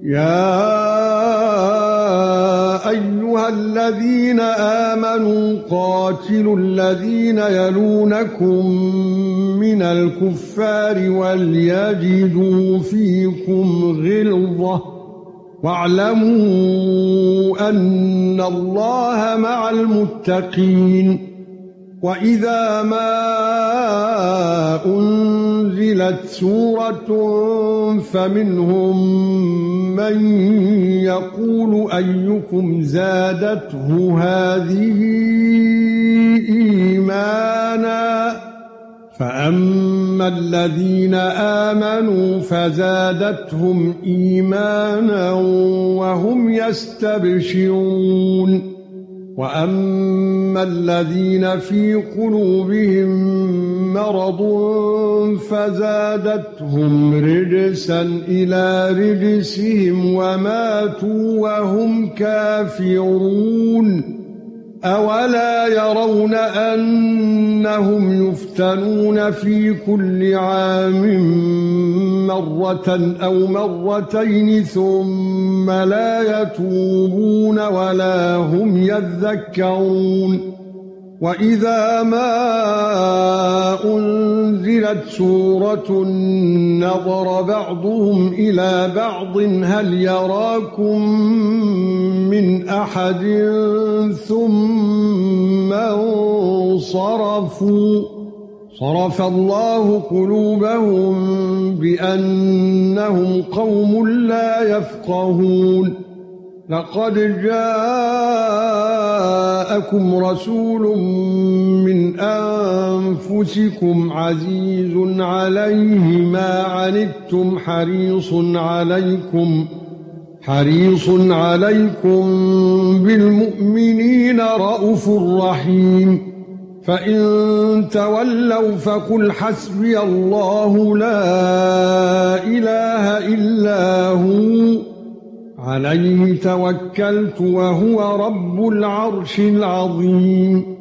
يا ايها الذين آمنوا قاتلوا الذين يلونكم من الكفار وليجدوا فيكم غلظة واعلموا ان الله مع المتقين. وَإِذَا مَا أُنْزِلَتْ سُورَةٌ فَمِنْهُمْ مَنْ يَقُولُ أَيُّكُمْ زَادَتْهُ هَذِهِ إِيمَانًا فَأَمَّا الَّذِينَ آمَنُوا فَزَادَتْهُمْ إِيمَانًا وَهُمْ يَسْتَبْشِرُونَ وَأَمَّا الَّذِينَ فِي قُلُوبِهِم مَّرَضٌ فَزَادَتْهُمْ رِجْسًا إِلَى رِجْسِهِمْ وَمَاتُوا وَهُمْ كَافِرُونَ أَوَلَا يَرَوْنَ أَنَّهُمْ يُفْتَنُونَ فِي كُلِّ عَامٍ مَّرَّةً أَوْ مَرَّتَيْنِ ثُمَّ لا يَتُوبُونَ وَلَا هُمْ يَذَّكَّرُونَ وَإِذَا مَا أُنْزِلَتْ سُورَةٌ نَظَرَ بَعْضُهُمْ إِلَى بَعْضٍ هَلْ يَرَاكُمْ مِنْ أَحَدٍ ثُمَّ انصَرَفُوا صَرَفَ اللَّهُ قُلُوبَهُم بِأَنَّهُمْ قَوْمٌ لَّا يَفْقَهُونَ لَقَدْ جَاءَكُمْ رَسُولٌ مِّنْ أَنفُسِكُمْ عَزِيزٌ عَلَيْهِ مَا عَنِتُّمْ حريص عليكم بالمؤمنين رؤوف رحيم. فإن تولوا فقل حسبي الله لا إله إلا هو عليه توكلت وهو رب العرش العظيم.